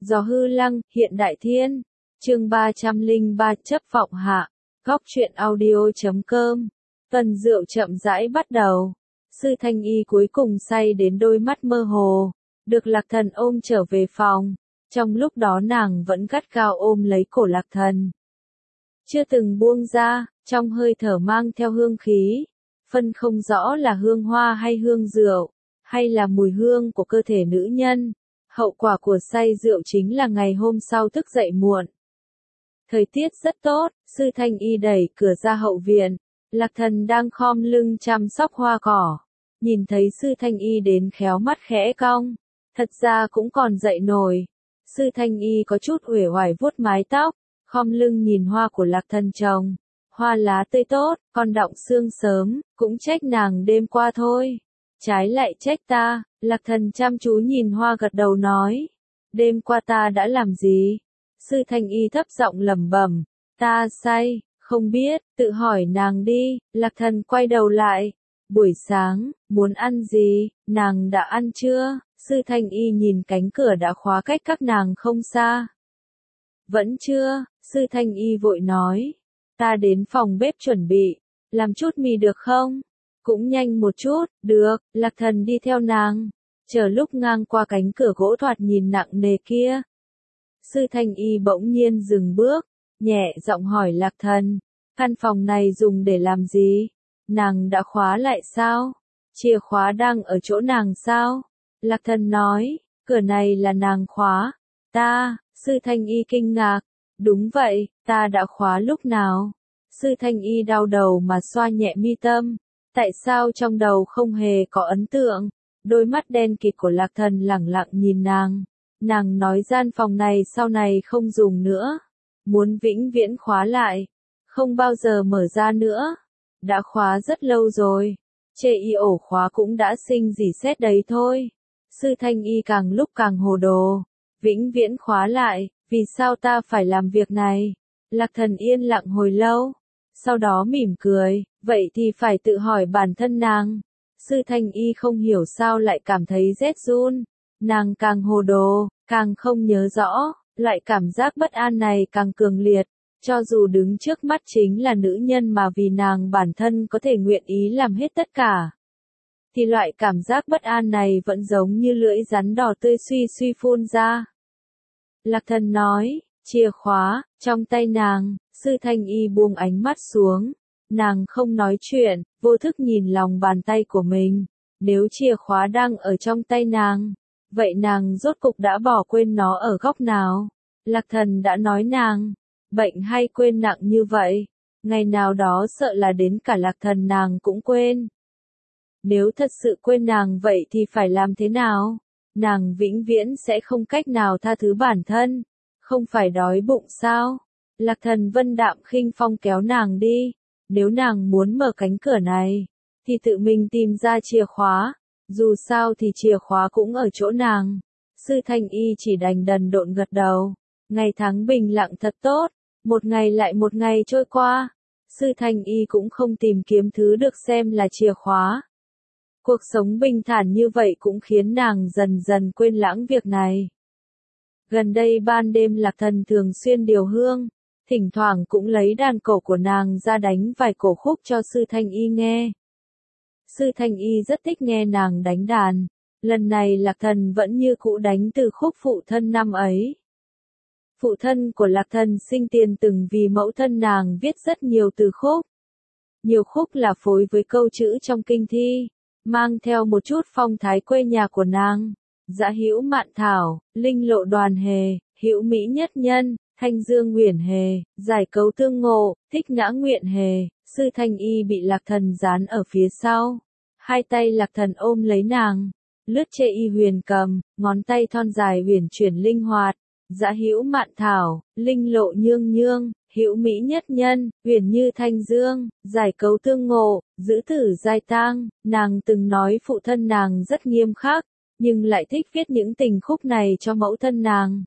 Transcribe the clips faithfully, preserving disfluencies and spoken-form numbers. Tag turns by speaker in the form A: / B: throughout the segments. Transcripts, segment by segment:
A: Gió hư lăng, hiện đại thiên. Chương ba trăm lẻ ba chấp vọng hạ. Góc truyện audio chấm com. Tuần rượu chậm rãi bắt đầu. Sư Thanh Y cuối cùng say đến đôi mắt mơ hồ, được Lạc Thần ôm trở về phòng. Trong lúc đó nàng vẫn gắt gao ôm lấy cổ Lạc Thần, chưa từng buông ra, trong hơi thở mang theo hương khí, phân không rõ là hương hoa hay hương rượu, hay là mùi hương của cơ thể nữ nhân. Hậu quả của say rượu chính là ngày hôm sau thức dậy muộn. Thời tiết rất tốt, Sư Thanh Y đẩy cửa ra hậu viện, Lạc Thần đang khom lưng chăm sóc hoa cỏ. Nhìn thấy Sư Thanh Y đến khéo mắt khẽ cong, thật ra cũng còn dậy nổi. Sư Thanh Y có chút uể oải vuốt mái tóc, khom lưng nhìn hoa của Lạc Thần trồng. Hoa lá tươi tốt, còn đọng sương sớm, cũng trách nàng đêm qua thôi. Trái lại trách ta, Lạc Thần chăm chú nhìn hoa gật đầu nói. Đêm qua ta đã làm gì? Sư Thanh Y thấp giọng lẩm bẩm, ta say, không biết, tự hỏi nàng đi. Lạc Thần quay đầu lại. Buổi sáng, muốn ăn gì, nàng đã ăn chưa? Sư Thanh Y nhìn cánh cửa đã khóa cách các nàng không xa. Vẫn chưa, Sư Thanh Y vội nói. Ta đến phòng bếp chuẩn bị, làm chút mì được không? Cũng nhanh một chút, được. Lạc Thần đi theo nàng, chờ lúc ngang qua cánh cửa gỗ thoạt nhìn nặng nề kia. Sư Thanh Y bỗng nhiên dừng bước, nhẹ giọng hỏi Lạc Thần, căn phòng này dùng để làm gì? Nàng đã khóa lại sao? Chìa khóa đang ở chỗ nàng sao? Lạc Thần nói, cửa này là nàng khóa. Ta, Sư Thanh Y kinh ngạc, đúng vậy, ta đã khóa lúc nào? Sư Thanh Y đau đầu mà xoa nhẹ mi tâm, tại sao trong đầu không hề có ấn tượng? Đôi mắt đen kịt của Lạc Thần lẳng lặng nhìn nàng. Nàng nói gian phòng này sau này không dùng nữa, muốn vĩnh viễn khóa lại, không bao giờ mở ra nữa. Đã khóa rất lâu rồi, chê y ổ khóa cũng đã sinh dỉ xét đấy thôi. Sư Thanh Y càng lúc càng hồ đồ, vĩnh viễn khóa lại, vì sao ta phải làm việc này? Lạc Thần yên lặng hồi lâu, sau đó mỉm cười, vậy thì phải tự hỏi bản thân nàng. Sư Thanh Y không hiểu sao lại cảm thấy rét run, nàng càng hồ đồ, càng không nhớ rõ, loại cảm giác bất an này càng cường liệt. Cho dù đứng trước mắt chính là nữ nhân mà vì nàng bản thân có thể nguyện ý làm hết tất cả, thì loại cảm giác bất an này vẫn giống như lưỡi rắn đỏ tươi suy suy phun ra. Lạc Thần nói, chìa khóa, trong tay nàng. Sư Thanh Y buông ánh mắt xuống, nàng không nói chuyện, vô thức nhìn lòng bàn tay của mình. Nếu chìa khóa đang ở trong tay nàng, vậy nàng rốt cục đã bỏ quên nó ở góc nào? Lạc Thần đã nói nàng bệnh hay quên nặng như vậy, ngày nào đó sợ là đến cả Lạc Thần nàng cũng quên. Nếu thật sự quên nàng vậy thì phải làm thế nào? Nàng vĩnh viễn sẽ không cách nào tha thứ bản thân, không phải đói bụng sao? Lạc Thần vân đạm khinh phong kéo nàng đi, nếu nàng muốn mở cánh cửa này, thì tự mình tìm ra chìa khóa, dù sao thì chìa khóa cũng ở chỗ nàng. Sư Thanh Y chỉ đành đần độn gật đầu, ngày tháng bình lặng thật tốt. Một ngày lại một ngày trôi qua, Sư Thanh Y cũng không tìm kiếm thứ được xem là chìa khóa. Cuộc sống bình thản như vậy cũng khiến nàng dần dần quên lãng việc này. Gần đây ban đêm Lạc Thần thường xuyên điều hương, thỉnh thoảng cũng lấy đàn cổ của nàng ra đánh vài cổ khúc cho Sư Thanh Y nghe. Sư Thanh Y rất thích nghe nàng đánh đàn, lần này Lạc Thần vẫn như cũ đánh từ khúc phụ thân năm ấy. Phụ thân của Lạc Thần sinh tiền từng vì mẫu thân nàng viết rất nhiều từ khúc. Nhiều khúc là phối với câu chữ trong kinh thi, mang theo một chút phong thái quê nhà của nàng. Dã hữu mạn thảo, linh lộ đoàn hề, hữu mỹ nhất nhân, thanh dương uyển hề, giải cấu tương ngộ, thích ngã nguyện hề. Sư Thanh Y bị Lạc Thần dán ở phía sau, hai tay Lạc Thần ôm lấy nàng, lướt chê y huyền cầm, ngón tay thon dài huyền chuyển linh hoạt. Dã hữu mạn thảo, linh lộ nhương nhương, hữu mỹ nhất nhân, huyền như thanh dương, giải cấu tương ngộ, giữ tử giai tang. Nàng từng nói phụ thân nàng rất nghiêm khắc, nhưng lại thích viết những tình khúc này cho mẫu thân nàng.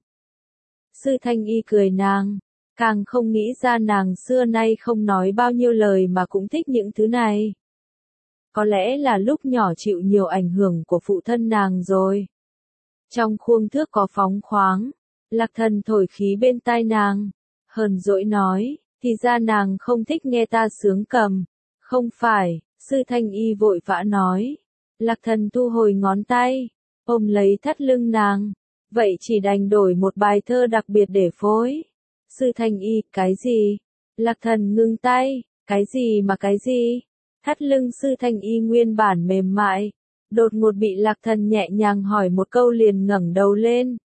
A: Sư Thanh Y cười nàng, càng không nghĩ ra nàng xưa nay không nói bao nhiêu lời mà cũng thích những thứ này. Có lẽ là lúc nhỏ chịu nhiều ảnh hưởng của phụ thân nàng rồi. Trong khuôn thước có phóng khoáng, Lạc Thần thổi khí bên tai nàng, hờn dỗi nói, thì ra nàng không thích nghe ta sướng cầm. Không phải, Sư Thanh Y vội vã nói. Lạc Thần thu hồi ngón tay, ôm lấy thắt lưng nàng, vậy chỉ đành đổi một bài thơ đặc biệt để phối. Sư Thanh Y, cái gì? Lạc Thần ngưng tay, cái gì mà cái gì? Thắt lưng Sư Thanh Y nguyên bản mềm mại, đột ngột bị Lạc Thần nhẹ nhàng hỏi một câu liền ngẩng đầu lên.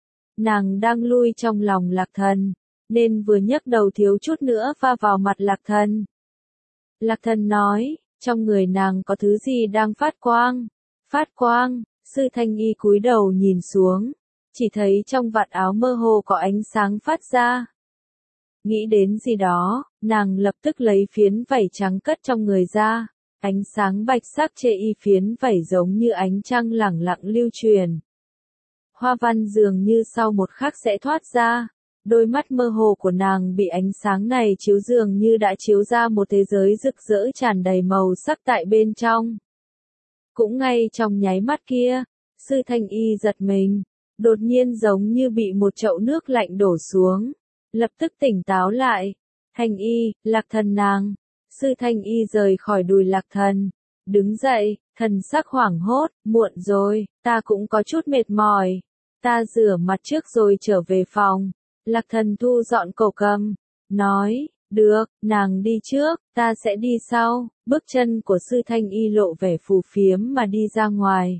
A: Nàng đang lui trong lòng Lạc Thần, nên vừa nhấc đầu thiếu chút nữa va vào mặt Lạc Thần. Lạc Thần nói, trong người nàng có thứ gì đang phát quang? Phát quang, Sư Thanh Y cúi đầu nhìn xuống, chỉ thấy trong vạt áo mơ hồ có ánh sáng phát ra. Nghĩ đến gì đó, nàng lập tức lấy phiến vảy trắng cất trong người ra, ánh sáng bạch sắc chê y phiến vảy giống như ánh trăng lẳng lặng lưu truyền. Hoa văn dường như sau một khắc sẽ thoát ra, đôi mắt mơ hồ của nàng bị ánh sáng này chiếu dường như đã chiếu ra một thế giới rực rỡ tràn đầy màu sắc tại bên trong. Cũng ngay trong nháy mắt kia, Sư Thanh Y giật mình, đột nhiên giống như bị một chậu nước lạnh đổ xuống, lập tức tỉnh táo lại. Thanh Y, Lạc Thần nàng. Sư Thanh Y rời khỏi đùi Lạc Thần, đứng dậy, thần sắc hoảng hốt, muộn rồi, ta cũng có chút mệt mỏi. Ta rửa mặt trước rồi trở về phòng. Lạc Thần thu dọn cổ cầm, nói, được, nàng đi trước, ta sẽ đi sau. Bước chân của Sư Thanh Y lộ vẻ phù phiếm mà đi ra ngoài.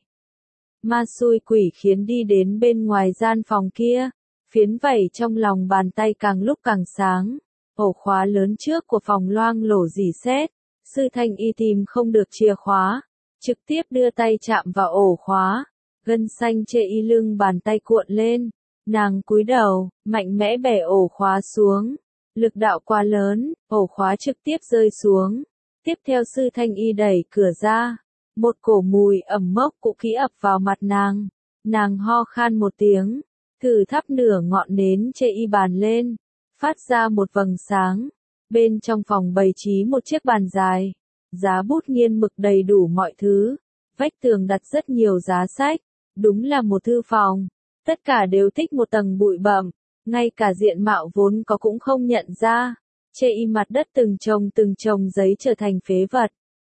A: Ma xui quỷ khiến đi đến bên ngoài gian phòng kia, phiến vảy trong lòng bàn tay càng lúc càng sáng. Ổ khóa lớn trước của phòng loang lổ rỉ sét, Sư Thanh Y tìm không được chìa khóa, trực tiếp đưa tay chạm vào ổ khóa, gân xanh chê y lưng bàn tay cuộn lên, nàng cúi đầu, mạnh mẽ bẻ ổ khóa xuống, lực đạo quá lớn, ổ khóa trực tiếp rơi xuống, tiếp theo Sư Thanh Y đẩy cửa ra, một cổ mùi ẩm mốc cũ kỹ ập vào mặt nàng, nàng ho khan một tiếng, thử thắp nửa ngọn nến chê y bàn lên, phát ra một vầng sáng. Bên trong phòng bày trí một chiếc bàn dài, giá bút nghiên mực đầy đủ mọi thứ, vách tường đặt rất nhiều giá sách, đúng là một thư phòng, tất cả đều tích một tầng bụi bặm, ngay cả diện mạo vốn có cũng không nhận ra, chê y mặt đất từng chồng từng chồng giấy trở thành phế vật.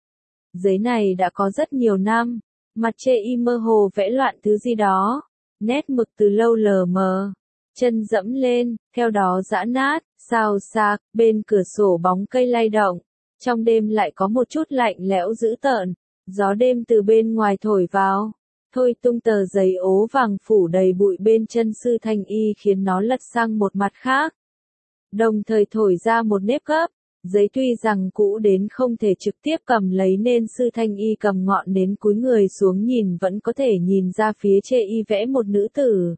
A: Giấy này đã có rất nhiều năm, mặt chê y mơ hồ vẽ loạn thứ gì đó, nét mực từ lâu lờ mờ. Chân dẫm lên, theo đó giã nát, xào xạc, bên cửa sổ bóng cây lay động. Trong đêm lại có một chút lạnh lẽo dữ tợn, gió đêm từ bên ngoài thổi vào, thôi tung tờ giấy ố vàng phủ đầy bụi bên chân Sư Thanh Y khiến nó lật sang một mặt khác. Đồng thời thổi ra một nếp gấp, giấy tuy rằng cũ đến không thể trực tiếp cầm lấy nên Sư Thanh Y cầm ngọn nến cúi người xuống nhìn vẫn có thể nhìn ra phía chê y vẽ một nữ tử.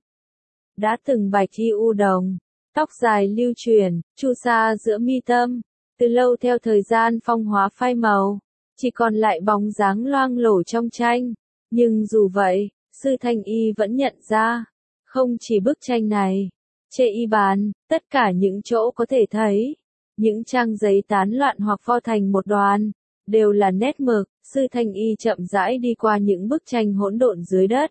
A: Đã từng bạch y u đồng, tóc dài lưu truyền, chu sa giữa mi tâm, từ lâu theo thời gian phong hóa phai màu, chỉ còn lại bóng dáng loang lổ trong tranh. Nhưng dù vậy, Sư Thanh Y vẫn nhận ra, không chỉ bức tranh này, chê y bàn, tất cả những chỗ có thể thấy, những trang giấy tán loạn hoặc vo thành một đoàn, đều là nét mực. Sư Thanh Y chậm rãi đi qua những bức tranh hỗn độn dưới đất.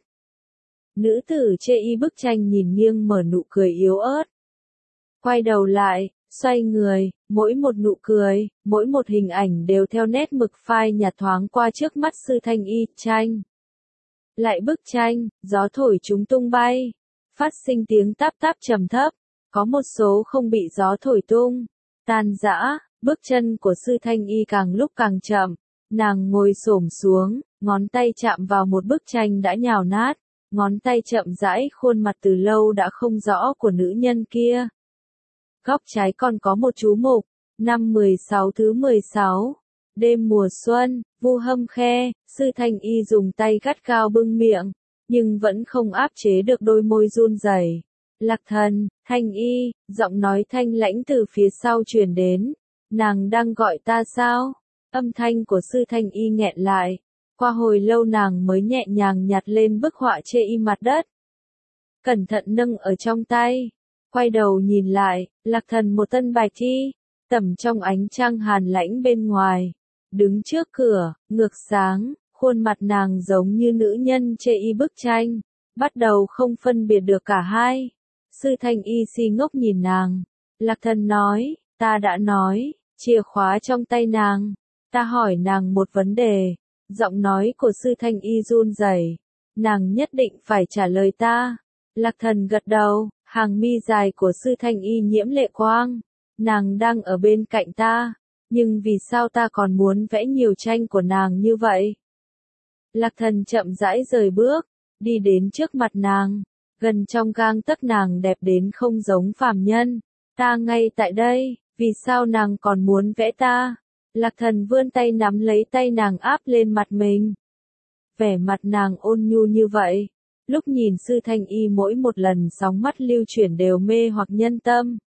A: Nữ tử chê y bức tranh nhìn nghiêng mở nụ cười yếu ớt. Quay đầu lại, xoay người, mỗi một nụ cười, mỗi một hình ảnh đều theo nét mực phai nhạt thoáng qua trước mắt Sư Thanh Y. Tranh. Lại bức tranh, gió thổi chúng tung bay, phát sinh tiếng táp táp trầm thấp, có một số không bị gió thổi tung, tan rã, bước chân của Sư Thanh Y càng lúc càng chậm, nàng ngồi xổm xuống, ngón tay chạm vào một bức tranh đã nhào nát. Ngón tay chậm rãi khuôn mặt từ lâu đã không rõ của nữ nhân kia. Góc trái còn có một chú mục, năm mười sáu thứ mười sáu, đêm mùa xuân, Vu Hâm Khe, Sư Thanh Y dùng tay gắt gao bưng miệng, nhưng vẫn không áp chế được đôi môi run rẩy. Lạc Thần, Thanh Y, giọng nói thanh lãnh từ phía sau truyền đến, nàng đang gọi ta sao? Âm thanh của Sư Thanh Y nghẹn lại. Qua hồi lâu nàng mới nhẹ nhàng nhặt lên bức họa chê y mặt đất. Cẩn thận nâng ở trong tay. Quay đầu nhìn lại, Lạc Thần một thân bạch y, tẩm trong ánh trăng hàn lãnh bên ngoài. Đứng trước cửa, ngược sáng, khuôn mặt nàng giống như nữ nhân chê y bức tranh. Bắt đầu không phân biệt được cả hai. Sư Thanh Y si ngốc nhìn nàng. Lạc Thần nói, ta đã nói, chìa khóa trong tay nàng. Ta hỏi nàng một vấn đề. Giọng nói của Sư Thanh Y run rẩy. Nàng nhất định phải trả lời ta. Lạc Thần gật đầu, hàng mi dài của Sư Thanh Y nhiễm lệ quang. Nàng đang ở bên cạnh ta, nhưng vì sao ta còn muốn vẽ nhiều tranh của nàng như vậy? Lạc Thần chậm rãi rời bước, đi đến trước mặt nàng, gần trong gang tấc nàng đẹp đến không giống phàm nhân. Ta ngay tại đây, vì sao nàng còn muốn vẽ ta? Lạc Thần vươn tay nắm lấy tay nàng áp lên mặt mình. Vẻ mặt nàng ôn nhu như vậy, lúc nhìn Sư Thanh Y mỗi một lần sóng mắt lưu chuyển đều mê hoặc nhân tâm.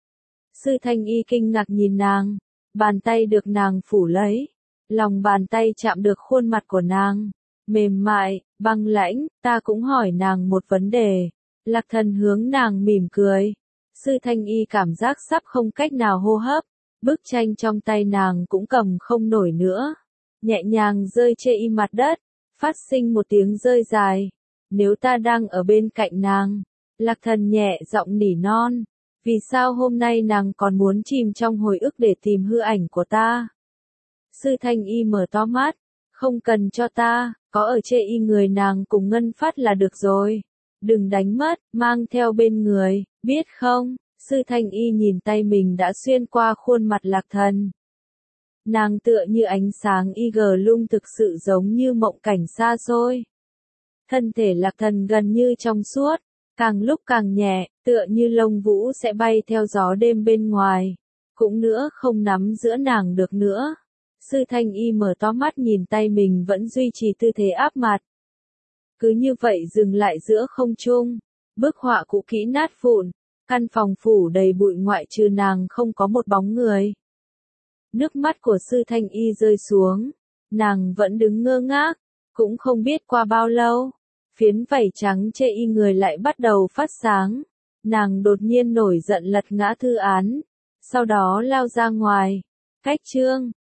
A: Sư Thanh Y kinh ngạc nhìn nàng, bàn tay được nàng phủ lấy, lòng bàn tay chạm được khuôn mặt của nàng, mềm mại, băng lãnh. Ta cũng hỏi nàng một vấn đề. Lạc Thần hướng nàng mỉm cười. Sư Thanh Y cảm giác sắp không cách nào hô hấp, bức tranh trong tay nàng cũng cầm không nổi nữa, nhẹ nhàng rơi trên mặt đất, phát sinh một tiếng rơi dài. Nếu ta đang ở bên cạnh nàng, Lạc Thần nhẹ giọng nỉ non, vì sao hôm nay nàng còn muốn chìm trong hồi ức để tìm hư ảnh của ta? Sư Thanh Y mở to mắt, không cần cho ta, có ở chê y người nàng cùng Ngân Phát là được rồi. Đừng đánh mất, mang theo bên người, biết không? Sư Thanh Y nhìn tay mình đã xuyên qua khuôn mặt Lạc Thần. Nàng tựa như ánh sáng y gờ lung, thực sự giống như mộng cảnh xa xôi. Thân thể Lạc Thần gần như trong suốt, càng lúc càng nhẹ, tựa như lông vũ sẽ bay theo gió đêm bên ngoài. Cũng nữa không nắm giữa nàng được nữa. Sư Thanh Y mở to mắt nhìn tay mình vẫn duy trì tư thế áp mặt. Cứ như vậy dừng lại giữa không trung. Bức họa cũ kỹ nát vụn, căn phòng phủ đầy bụi, ngoại trừ nàng không có một bóng người. Nước mắt của Sư Thanh Y rơi xuống, nàng vẫn đứng ngơ ngác, cũng không biết qua bao lâu, phiến vảy trắng chê y người lại bắt đầu phát sáng. Nàng đột nhiên nổi giận lật ngã thư án, sau đó lao ra ngoài. Cách chương